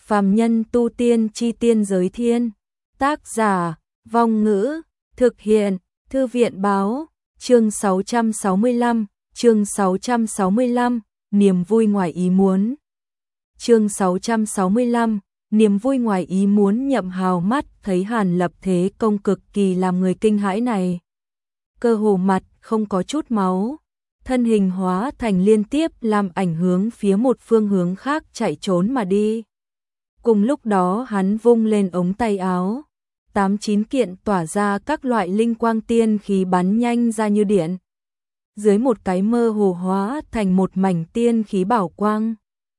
Phàm nhân tu tiên chi tiên giới thiên. Tác giả, Vong Ngữ, thực hiện, Thư viện Báo, chương 665, niềm vui ngoài ý muốn. Chương 665, niềm vui ngoài ý muốn. Nhậm Hào mắt thấy Hàn Lập thế công cực kỳ làm người kinh hãi này. Cơ hồ mặt không có chút máu, thân hình hóa thành liên tiếp làm ảnh hướng phía một phương hướng khác chạy trốn mà đi. Cùng lúc đó hắn vung lên ống tay áo, 8-9 kiện tỏa ra các loại linh quang tiên khí bắn nhanh ra như điện. Dưới một cái mơ hồ hóa thành một mảnh tiên khí bảo quang,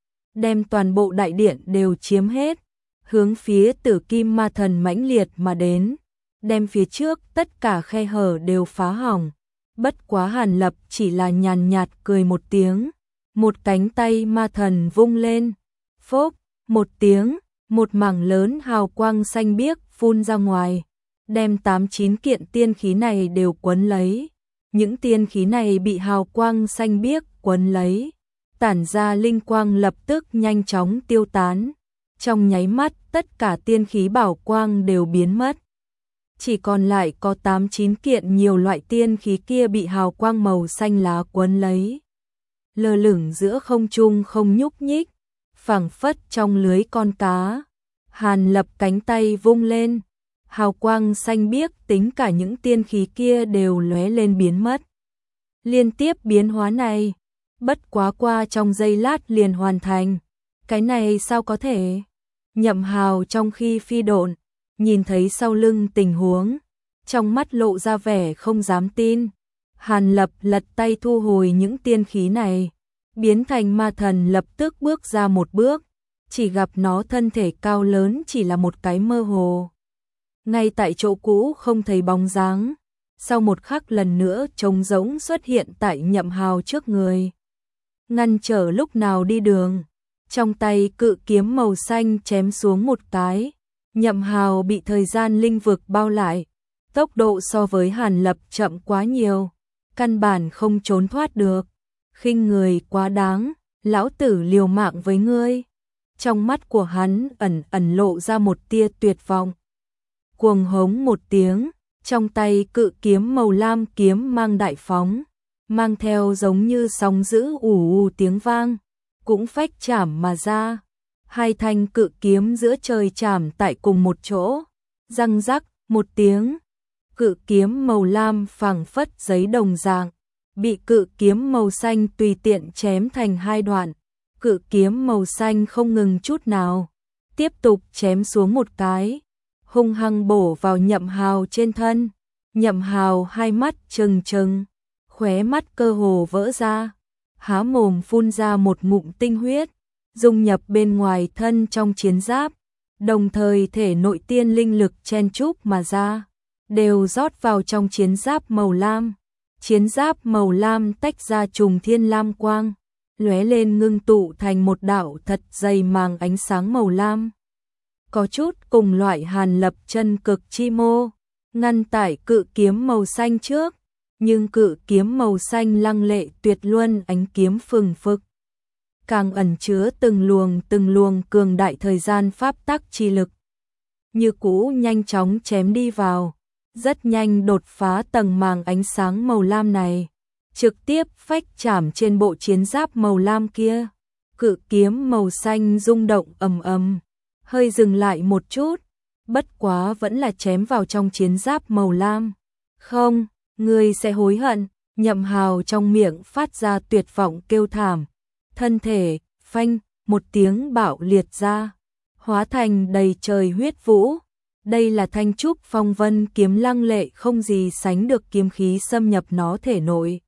đem toàn bộ đại điện đều chiếm hết, hướng phía Tử Kim Ma Thần mãnh liệt mà đến, đem phía trước tất cả khe hở đều phá hỏng. Bất quá Hàn Lập chỉ là nhàn nhạt cười một tiếng, một cánh tay ma thần vung lên, phốc, một tiếng, một mảng lớn hào quang xanh biếc phun ra ngoài, đem 8-9 kiện tiên khí này đều quấn lấy. Những tiên khí này bị hào quang xanh biếc quấn lấy, tản ra linh quang lập tức nhanh chóng tiêu tán. Trong nháy mắt tất cả tiên khí bảo quang đều biến mất. Chỉ còn lại có 8-9 kiện nhiều loại tiên khí kia bị hào quang màu xanh lá quấn lấy, lơ lửng giữa không trung không nhúc nhích, phảng phất trong lưới con cá. Hàn Lập cánh tay vung lên, hào quang xanh biếc tính cả những tiên khí kia đều lóe lên biến mất. Liên tiếp biến hóa này, bất quá qua trong giây lát liền hoàn thành. Cái này sao có thể? Nhậm Hào trong khi phi độn, nhìn thấy sau lưng tình huống, trong mắt lộ ra vẻ không dám tin. Hàn Lập lật tay thu hồi những tiên khí này, biến thành ma thần lập tức bước ra một bước, chỉ gặp nó thân thể cao lớn chỉ là một cái mơ hồ. Ngay tại chỗ cũ không thấy bóng dáng, sau một khắc lần nữa trống rỗng xuất hiện tại Nhậm Hào trước người, ngăn trở lúc nào đi đường. Trong tay cự kiếm màu xanh chém xuống một cái, Nhậm Hào bị thời gian linh vực bao lại, tốc độ so với Hàn Lập chậm quá nhiều, căn bản không trốn thoát được. Khinh người quá đáng, lão tử liều mạng với ngươi. Trong mắt của hắn ẩn ẩn lộ ra một tia tuyệt vọng. Cuồng hống một tiếng, trong tay cự kiếm màu lam kiếm mang đại phóng, mang theo giống như sóng dữ ù tiếng vang, cũng phách chảm mà ra. Hai thanh cự kiếm giữa trời chạm tại cùng một chỗ, răng rắc một tiếng, cự kiếm màu lam phảng phất giấy đồng dạng, bị cự kiếm màu xanh tùy tiện chém thành hai đoạn. Cự kiếm màu xanh không ngừng chút nào, tiếp tục chém xuống một cái, hung hăng bổ vào Nhậm Hào trên thân. Nhậm Hào hai mắt trừng trừng, khóe mắt cơ hồ vỡ ra, há mồm phun ra một ngụm tinh huyết, dung nhập bên ngoài thân trong chiến giáp, đồng thời thể nội tiên linh lực chen chúc mà ra, đều rót vào trong chiến giáp màu lam. Chiến giáp màu lam tách ra trùng thiên lam quang, lóe lên ngưng tụ thành một đạo thật dày màng ánh sáng màu lam. Có chút cùng loại Hàn Lập chân cực chi mô, ngăn tải cự kiếm màu xanh trước, nhưng cự kiếm màu xanh lăng lệ tuyệt luân ánh kiếm phừng phực, càng ẩn chứa từng luồng cường đại thời gian pháp tắc chi lực. Như cũ nhanh chóng chém đi vào, rất nhanh đột phá tầng màng ánh sáng màu lam này, trực tiếp phách chảm trên bộ chiến giáp màu lam kia. Cự kiếm màu xanh rung động ầm ầm, hơi dừng lại một chút, bất quá vẫn là chém vào trong chiến giáp màu lam. Không, ngươi sẽ hối hận. Nhậm Hào trong miệng phát ra tuyệt vọng kêu thảm, thân thể phanh một tiếng bạo liệt ra, hóa thành đầy trời huyết vũ. Đây là thanh trúc phong vân kiếm lăng lệ không gì sánh được kiếm khí xâm nhập nó thể nội,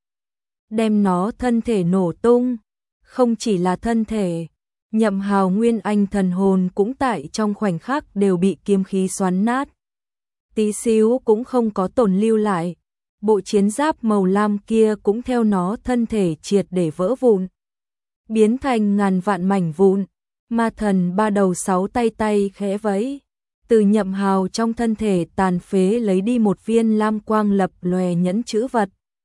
đem nó thân thể nổ tung. Không chỉ là thân thể, Nhậm Hào nguyên anh thần hồn cũng tại trong khoảnh khắc đều bị kiếm khí xoắn nát, tí xíu cũng không có tổn lưu lại. Bộ chiến giáp màu lam kia cũng theo nó thân thể triệt để vỡ vụn, biến thành ngàn vạn mảnh vụn. Ma thần ba đầu sáu tay khẽ vẫy, từ Nhậm Hào trong thân thể tàn phế lấy đi một viên lam quang lập lòe nhẫn chữ vật.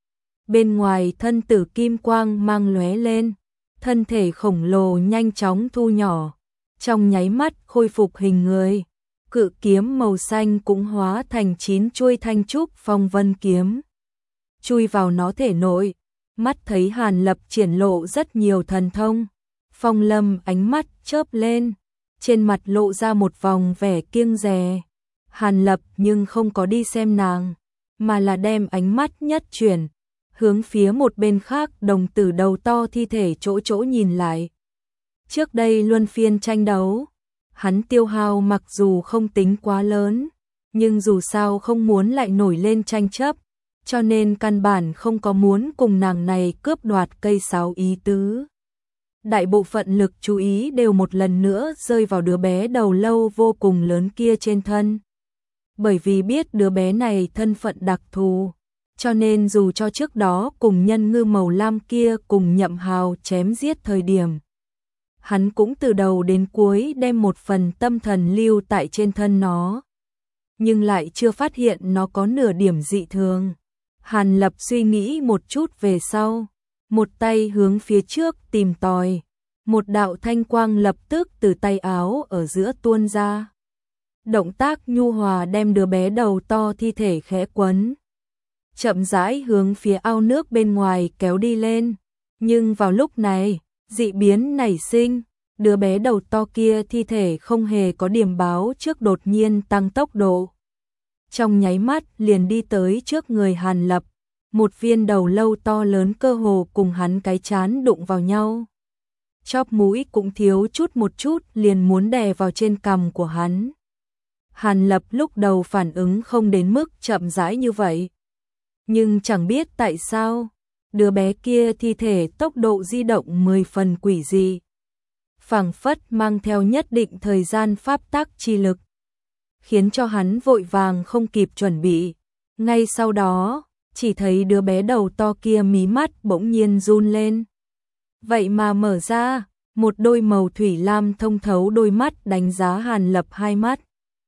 Bên ngoài thân tử kim quang mang lóe lên, thân thể khổng lồ nhanh chóng thu nhỏ, trong nháy mắt khôi phục hình người. Cự kiếm màu xanh cũng hóa thành 9 chuôi thanh trúc phong vân kiếm, chui vào nó thể nội. Mắt thấy Hàn Lập triển lộ rất nhiều thần thông, Phong Lâm ánh mắt chớp lên, trên mặt lộ ra một vòng vẻ kiêng dè. Hàn Lập nhưng không có đi xem nàng, mà là đem ánh mắt nhất chuyển, hướng phía một bên khác đồng tử đầu to thi thể chỗ chỗ nhìn lại. Trước đây luân phiên tranh đấu, hắn tiêu hao mặc dù không tính quá lớn, nhưng dù sao không muốn lại nổi lên tranh chấp, cho nên căn bản không có muốn cùng nàng này cướp đoạt cây sáo ý tứ. Đại bộ phận lực chú ý đều một lần nữa rơi vào đứa bé đầu lâu vô cùng lớn kia trên thân. Bởi vì biết đứa bé này thân phận đặc thù, cho nên dù cho trước đó cùng nhân ngư màu lam kia cùng Nhậm Hào chém giết thời điểm, hắn cũng từ đầu đến cuối đem một phần tâm thần lưu tại trên thân nó, nhưng lại chưa phát hiện nó có nửa điểm dị thường. Hàn Lập suy nghĩ một chút về sau, một tay hướng phía trước tìm tòi, một đạo thanh quang lập tức từ tay áo ở giữa tuôn ra. Động tác nhu hòa đem đứa bé đầu to thi thể khẽ quấn, chậm rãi hướng phía ao nước bên ngoài kéo đi lên. Nhưng vào lúc này, dị biến nảy sinh, đứa bé đầu to kia thi thể không hề có điểm báo trước đột nhiên tăng tốc độ. Trong nháy mắt liền đi tới trước người Hàn Lập, một viên đầu lâu to lớn cơ hồ cùng hắn cái chán đụng vào nhau. Chóp mũi cũng thiếu chút một chút liền muốn đè vào trên cằm của hắn. Hàn Lập lúc đầu phản ứng không đến mức chậm rãi như vậy. Nhưng chẳng biết tại sao, đứa bé kia thi thể tốc độ di động 10 phần quỷ dị, phảng phất mang theo nhất định thời gian pháp tắc chi lực, khiến cho hắn vội vàng không kịp chuẩn bị. Ngay sau đó, chỉ thấy đứa bé đầu to kia mí mắt bỗng nhiên run lên. Vậy mà mở ra, một đôi màu thủy lam thông thấu đôi mắt đánh giá Hàn Lập hai mắt.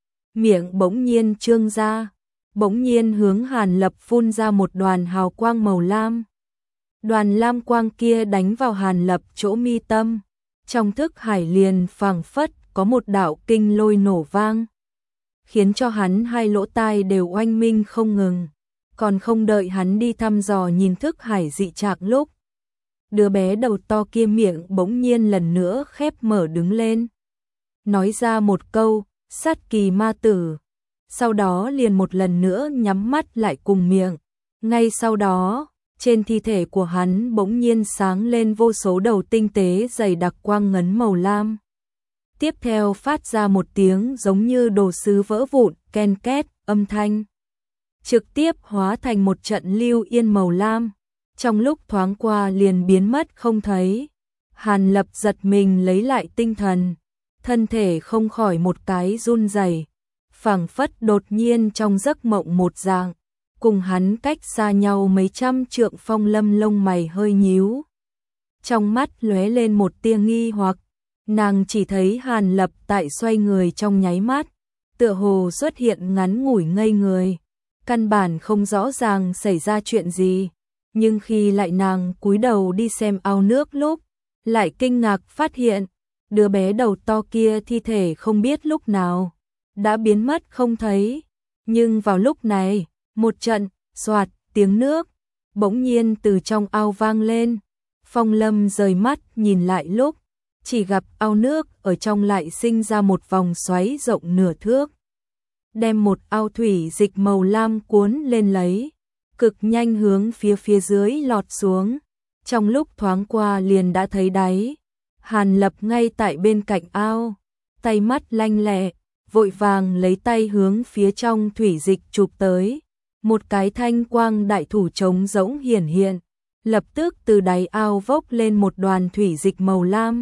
Miệng bỗng nhiên trương ra, bỗng nhiên hướng Hàn Lập phun ra một đoàn hào quang màu lam. Đoàn lam quang kia đánh vào Hàn Lập chỗ mi tâm, trong thức hải liền phảng phất có một đạo kinh lôi nổ vang, khiến cho hắn hai lỗ tai đều oanh minh không ngừng. Còn không đợi hắn đi thăm dò nhìn thức hải dị trạng lúc, đứa bé đầu to kia miệng bỗng nhiên lần nữa khép mở đứng lên, nói ra một câu, sát kỳ ma tử, sau đó liền một lần nữa nhắm mắt lại cùng miệng. Ngay sau đó, trên thi thể của hắn bỗng nhiên sáng lên vô số đầu tinh tế dày đặc quang ngấn màu lam. Tiếp theo phát ra một tiếng giống như đồ sứ vỡ vụn, ken két, âm thanh. Trực tiếp hóa thành một trận lưu yên màu lam, trong lúc thoáng qua liền biến mất không thấy. Hàn Lập giật mình lấy lại tinh thần, thân thể không khỏi một cái run rẩy, phảng phất đột nhiên trong giấc mộng một dạng, cùng hắn cách xa nhau mấy trăm trượng. Phong Lâm lông mày hơi nhíu, trong mắt lóe lên một tia nghi hoặc, nàng chỉ thấy Hàn Lập tại xoay người trong nháy mắt, tựa hồ xuất hiện ngắn ngủi ngây người, căn bản không rõ ràng xảy ra chuyện gì. Nhưng khi lại nàng cúi đầu đi xem ao nước lúc, lại kinh ngạc phát hiện, đứa bé đầu to kia thi thể không biết lúc nào đã biến mất không thấy. Nhưng vào lúc này, một trận xoạt tiếng nước bỗng nhiên từ trong ao vang lên. Phong Lâm rời mắt nhìn lại lúc, chỉ gặp ao nước ở trong lại sinh ra một vòng xoáy rộng nửa thước, đem một ao thủy dịch màu lam cuốn lên lấy, cực nhanh hướng phía dưới lọt xuống. Trong lúc thoáng qua liền đã thấy đáy. Hàn Lập ngay tại bên cạnh ao, tay mắt lanh lẹ, vội vàng lấy tay hướng phía trong thủy dịch chụp tới. Một cái thanh quang đại thủ trống rỗng hiển hiện, lập tức từ đáy ao vốc lên một đoàn thủy dịch màu lam.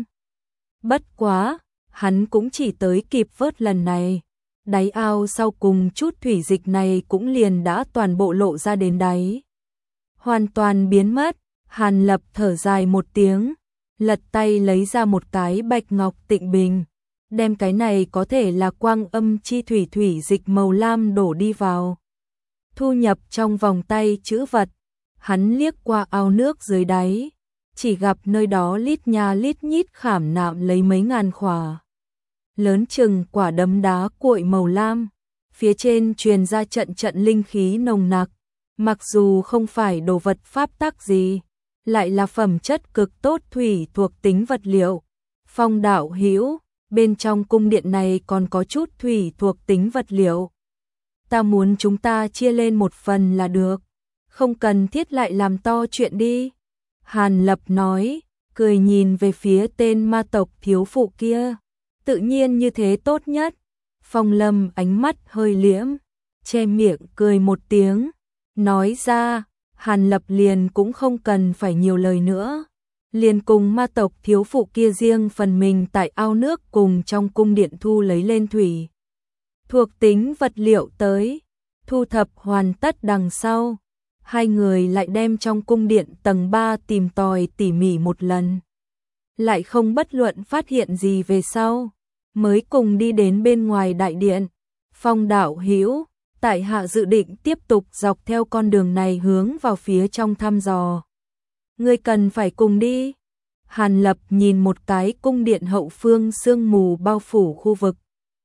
Bất quá, hắn cũng chỉ tới kịp vớt lần này. Đáy ao sau cùng chút thủy dịch này cũng liền đã toàn bộ lộ ra đến đáy, hoàn toàn biến mất. Hàn Lập thở dài một tiếng, lật tay lấy ra một cái bạch ngọc tịnh bình, đem cái này có thể là quang âm chi thủy dịch màu lam đổ đi vào, thu nhập trong vòng tay chữ vật. Hắn liếc qua ao nước dưới đáy, chỉ gặp nơi đó lít nha lít nhít khảm nạm lấy mấy ngàn khỏa lớn chừng quả đấm đá cuội màu lam, phía trên truyền ra trận trận linh khí nồng nặc, mặc dù không phải đồ vật pháp tắc gì, lại là phẩm chất cực tốt thủy thuộc tính vật liệu. Phong đạo hữu, bên trong cung điện này còn có chút thủy thuộc tính vật liệu. Ta muốn chúng ta chia lên một phần là được, không cần thiết lại làm to chuyện đi. Hàn Lập nói, cười nhìn về phía tên ma tộc thiếu phụ kia. Tự nhiên như thế tốt nhất. Phong Lâm ánh mắt hơi liễm, che miệng cười một tiếng, nói ra, Hàn Lập liền cũng không cần phải nhiều lời nữa. Liền cùng ma tộc thiếu phụ kia riêng phần mình tại ao nước cùng trong cung điện thu lấy lên thủy thuộc tính vật liệu tới. Thu thập hoàn tất đằng sau, hai người lại đem trong cung điện tầng 3 tìm tòi tỉ mỉ một lần. Lại không bất luận phát hiện gì về sau, mới cùng đi đến bên ngoài đại điện. Phong đạo hữu, tại hạ dự định tiếp tục dọc theo con đường này hướng vào phía trong thăm dò. Ngươi cần phải cùng đi. Hàn Lập nhìn một cái cung điện hậu phương sương mù bao phủ khu vực,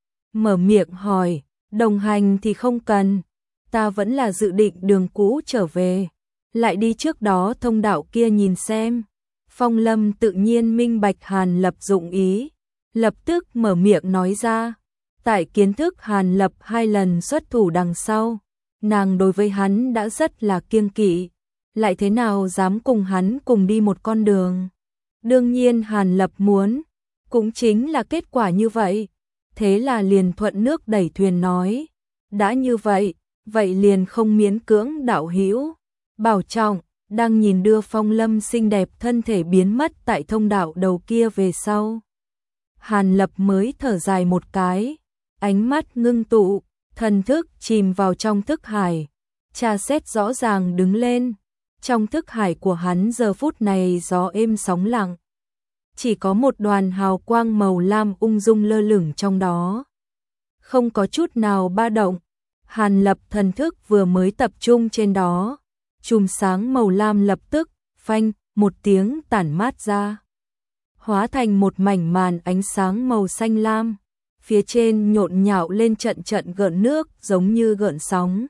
mở miệng hỏi, đồng hành thì không cần, ta vẫn là dự định đường cũ trở về, lại đi trước đó thông đạo kia nhìn xem. Phong Lâm tự nhiên minh bạch Hàn Lập dụng ý, lập tức mở miệng nói ra. Tại kiến thức Hàn Lập 2 lần xuất thủ đằng sau, nàng đối với hắn đã rất là kiêng kỵ, lại thế nào dám cùng hắn cùng đi một con đường. Đương nhiên Hàn Lập muốn, cũng chính là kết quả như vậy, thế là liền thuận nước đẩy thuyền nói, đã như vậy, vậy liền không miễn cưỡng đạo hữu. Bảo trọng. Đang nhìn đưa Phong Lâm xinh đẹp thân thể biến mất tại thông đạo đầu kia về sau, Hàn Lập mới thở dài một cái, ánh mắt ngưng tụ, thần thức chìm vào trong thức hải, tra xét rõ ràng đứng lên. Trong thức hải của hắn giờ phút này gió êm sóng lặng, chỉ có một đoàn hào quang màu lam ung dung lơ lửng trong đó, không có chút nào ba động. Hàn Lập thần thức vừa mới tập trung trên đó, chùm sáng màu lam lập tức, phanh, một tiếng tản mát ra, hóa thành một mảnh màn ánh sáng màu xanh lam, phía trên nhộn nhạo lên trận trận gợn nước giống như gợn sóng.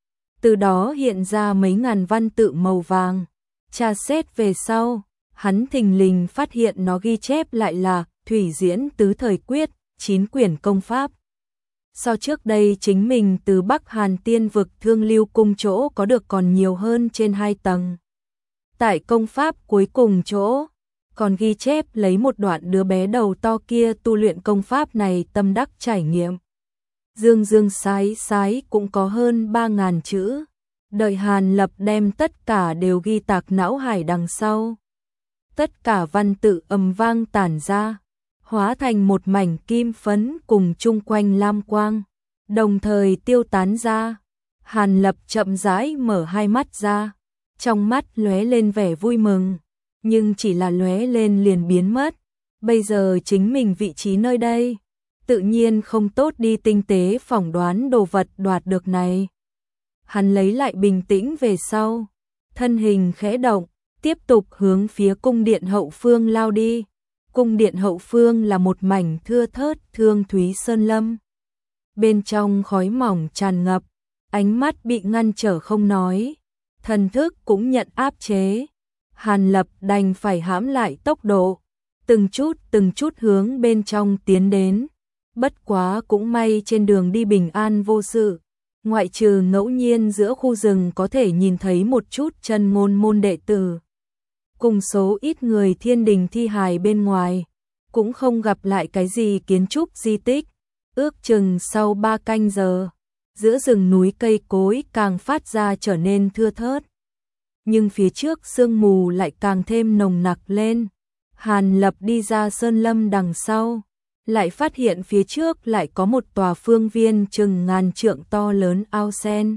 Từ đó hiện ra mấy ngàn văn tự màu vàng, tra xét về sau, hắn thình lình phát hiện nó ghi chép lại là Thủy Diễn Tứ Thời Quyết, 9 quyển công pháp. So trước đây chính mình từ Bắc Hàn Tiên vực Thương Lưu Cung chỗ có được còn nhiều hơn trên 2 tầng. Tại công pháp cuối cùng chỗ, còn ghi chép lấy một đoạn đứa bé đầu to kia tu luyện công pháp này tâm đắc trải nghiệm. Dương dương sái sái cũng có hơn 3.000 chữ. Đợi Hàn Lập đem tất cả đều ghi tạc não hải đằng sau. Tất cả văn tự ầm vang tản ra, hóa thành một mảnh kim phấn cùng chung quanh lam quang, đồng thời tiêu tán ra. Hàn Lập chậm rãi mở hai mắt ra, trong mắt lóe lên vẻ vui mừng, nhưng chỉ là lóe lên liền biến mất. Bây giờ chính mình vị trí nơi đây, tự nhiên không tốt đi tinh tế phỏng đoán đồ vật đoạt được này. Hắn lấy lại bình tĩnh về sau, thân hình khẽ động, tiếp tục hướng phía cung điện hậu phương lao đi. Cung điện hậu phương là một mảnh thưa thớt thương thúy sơn lâm. Bên trong khói mỏng tràn ngập, ánh mắt bị ngăn trở không nói, thần thức cũng nhận áp chế. Hàn Lập đành phải hãm lại tốc độ, từng chút hướng bên trong tiến đến. Bất quá cũng may trên đường đi bình an vô sự, ngoại trừ ngẫu nhiên giữa khu rừng có thể nhìn thấy một chút chân ngôn môn đệ tử, cùng số ít người thiên đình thi hài bên ngoài, cũng không gặp lại cái gì kiến trúc di tích. Ước chừng sau 3 canh giờ, giữa rừng núi cây cối càng phát ra trở nên thưa thớt, nhưng phía trước sương mù lại càng thêm nồng nặc lên. Hàn Lập đi ra sơn lâm đằng sau, lại phát hiện phía trước lại có một tòa phương viên chừng ngàn trượng to lớn ao sen.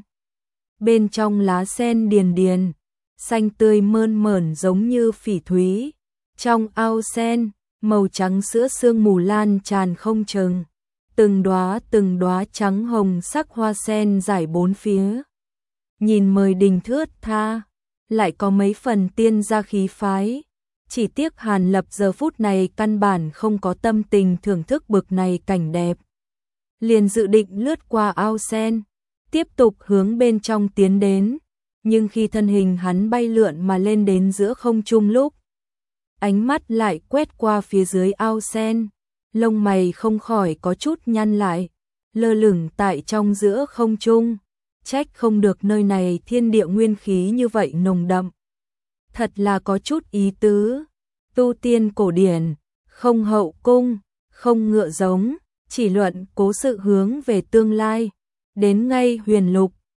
Bên trong lá sen điền điền, xanh tươi mơn mởn giống như phỉ thúy. Trong ao sen, màu trắng sữa sương mù lan tràn không chừng, từng đóa trắng hồng sắc hoa sen rải bốn phía. Nhìn mời đình thướt tha, lại có mấy phần tiên gia khí phái. Chỉ tiếc Hàn Lập giờ phút này căn bản không có tâm tình thưởng thức bực này cảnh đẹp. Liền dự định lướt qua ao sen, tiếp tục hướng bên trong tiến đến, nhưng khi thân hình hắn bay lượn mà lên đến giữa không trung lúc, ánh mắt lại quét qua phía dưới ao sen, lông mày không khỏi có chút nhăn lại, lơ lửng tại trong giữa không trung, trách không được nơi này thiên địa nguyên khí như vậy nồng đậm. Thật là có chút ý tứ, tu tiên cổ điển, không hậu cung, không ngựa giống, chỉ luận cố sự hướng về tương lai, đến ngay huyền lục,